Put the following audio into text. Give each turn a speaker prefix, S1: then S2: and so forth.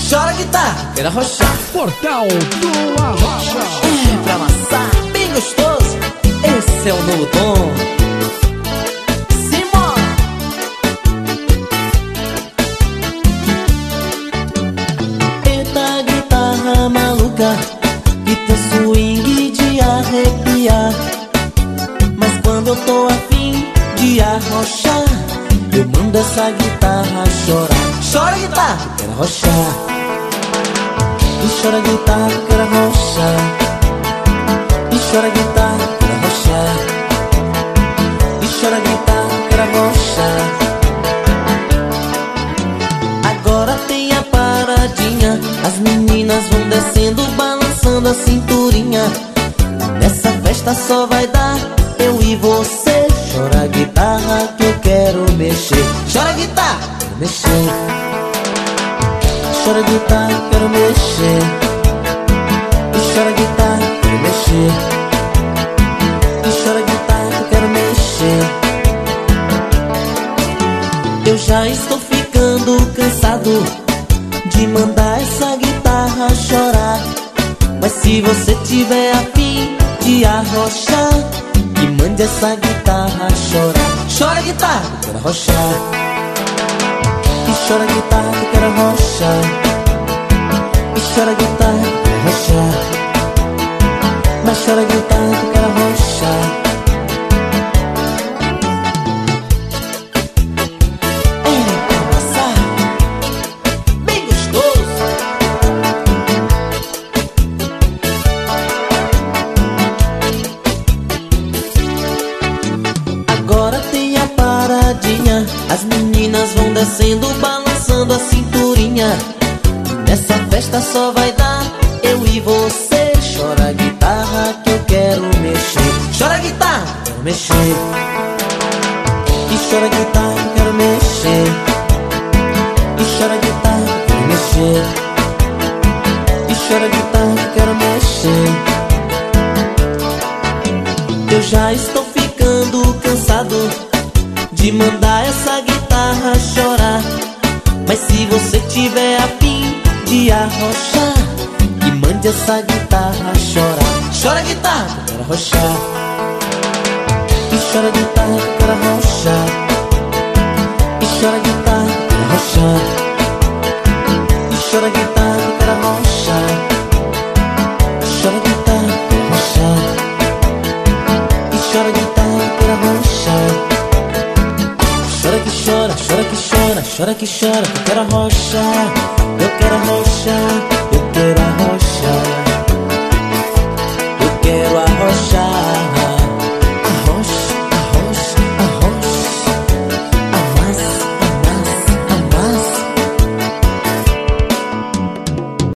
S1: Chora guitarra, quero arrochar.
S2: Portal do Arrocha.
S1: É pra amassar, bem gostoso. Esse é o novo tom. Simone. Eita guitarra maluca, que tem swing de arrepiar. Mas quando eu tô afim de arrochar, eu mando essa guitarra chorar. Chora guitarra, quero arrochar. E chora guitarra, quero arrochar. E chora guitarra, quero arrochar. E chora guitarra, quero arrochar. Agora tem a paradinha, as meninas vão descendo, balançando a cinturinha. Nessa festa só vai dar eu e você. Chora guitarra que eu quero mexer. Chora guitarra, quero mexer. Chora guitarra, quero mexer. E chora guitarra, quero mexer. E chora guitarra, quero mexer. Eu já estou ficando cansado de mandar essa guitarra chorar. Mas se você tiver afim de arrochar, que mande essa guitarra chorar. Chora guitarra, quero arrochar. E chora guitarra, quero arrochar. E chora guitarra, quero arrochar. Mas chora guitarra, quero arrochar. É pra amassar, bem gostoso. Agora tem a paradinha, as meninas vão descendo, balançando a cinturinha. Nessa festa só vai dar eu e você. Chora guitarra que eu quero mexer. Chora guitarra, quero mexer. E chora guitarra, quero mexer. E chora guitarra, quero mexer. E chora guitarra, quero mexer. Eu já estou ficando cansado de mandar essa guitarra chorar. Mas se você tiver afim de arrochar, que mande essa guitarra chorar. Chora guitarra, quero arrochar. E chora guitarra, quero arrochar. E chora guitarra, quero arrochar. E chora guitarra, quero arrochar. E chora guitarra, quero arrochar. E chora guitarra, quero arrochar. Chora que chora, chora que chora, chora que chora, que eu quero arrochar.